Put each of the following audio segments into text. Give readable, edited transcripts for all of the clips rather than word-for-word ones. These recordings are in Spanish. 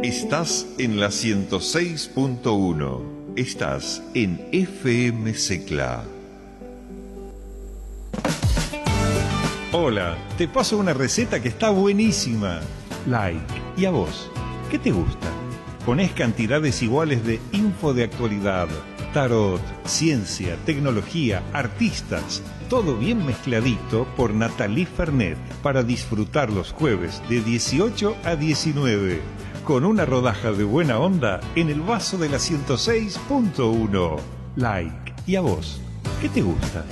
Estás en la 106.1. Estás en FM Secla. Hola, te paso una receta que está buenísima. Like. ¿Y a vos? ¿Qué te gusta? Ponés cantidades iguales de info de actualidad, tarot, ciencia, tecnología, artistas, todo bien mezcladito por Nathalie Fernet para disfrutar los jueves de 18 a 19, con una rodaja de buena onda en el vaso de la 106.1. Like. ¿Y a vos? ¿Qué te gusta?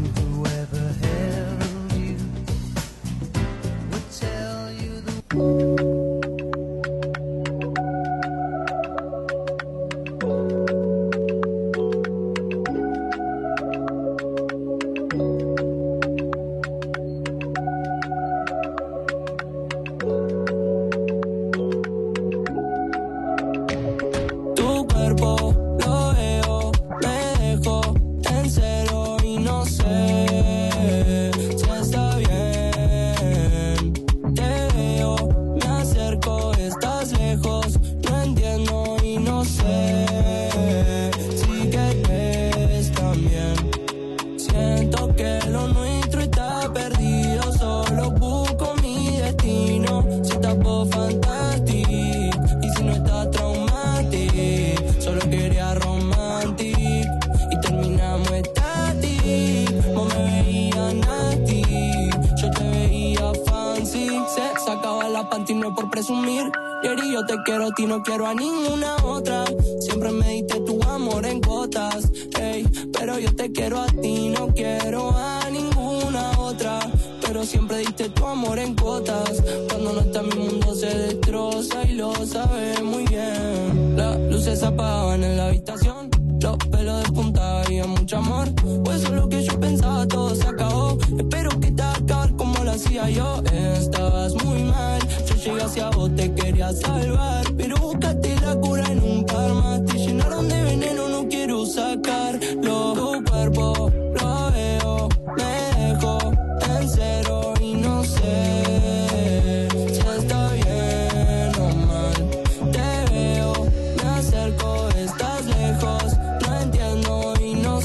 No quiero a ninguna otra. Siempre me diste tu amor en gotas, ey, pero yo te quiero a ti, no quiero a ninguna otra. Pero siempre diste tu amor en gotas. Cuando no está mi mundo se destroza y lo sabes muy bien. Las luces se apagaban en la habitación, los pelos de punta, había mucho amor. Pues eso es lo que yo pensaba, todo se acabó. Espero que te acabar como lo hacía yo. Estabas muy mal, yo llegué hacia vos, te quería salvar, pero buscaste la cura en un par más. Te llenaron de veneno, no quiero sacarlo. Tu cuerpo lo veo, me dejo en cero y no sé si está bien o mal. Te veo, me acerco, estás lejos, no entiendo y no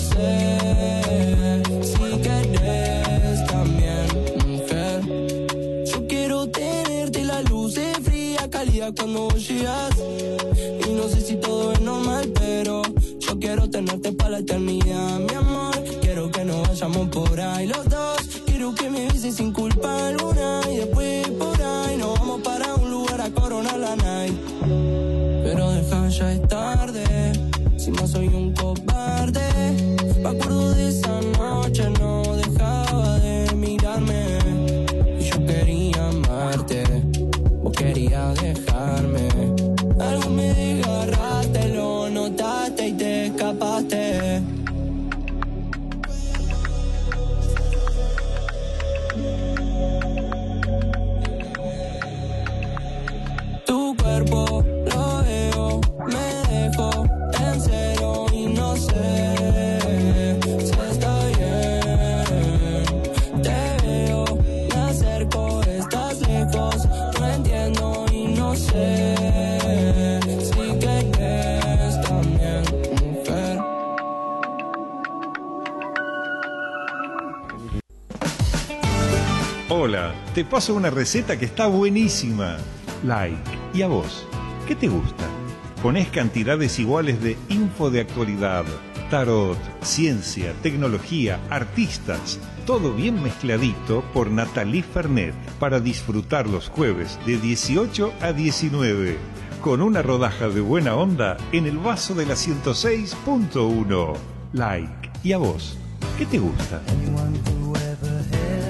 sé si querés también, mujer. Yo quiero tenerte, la luz es fría, cálida cuando vos llegas. Y no sé si todo es normal, pero yo quiero tenerte para la eternidad, mi amor. Quiero que nos vayamos por ahí los dos. Quiero que me beses sin culpa alguna. Y después por ahí nos vamos para un lugar a coronar la night. Pero deja, ya es tarde, si no soy un cobarde. Me acuerdo de esa noche, no dejaba de mirarme. Y yo quería amarte, vos querías dejarme. Algo me desgarraste, lo notaste y te escapaste. Tu cuerpo lo veo, me dejo en cero y no sé si está bien. Te veo, me acerco, estás lejos, no entiendo y no sé si querés también, mujer. Hola, te paso una receta que está buenísima. Like. ¿Y a vos? ¿Qué te gusta? Ponés cantidades iguales de info de actualidad, tarot, ciencia, tecnología, artistas, todo bien mezcladito por Nathalie Fernet para disfrutar los jueves de 18 a 19, con una rodaja de buena onda en el vaso de la 106.1. Like. ¿Y a vos? ¿Qué te gusta? Anyone who ever held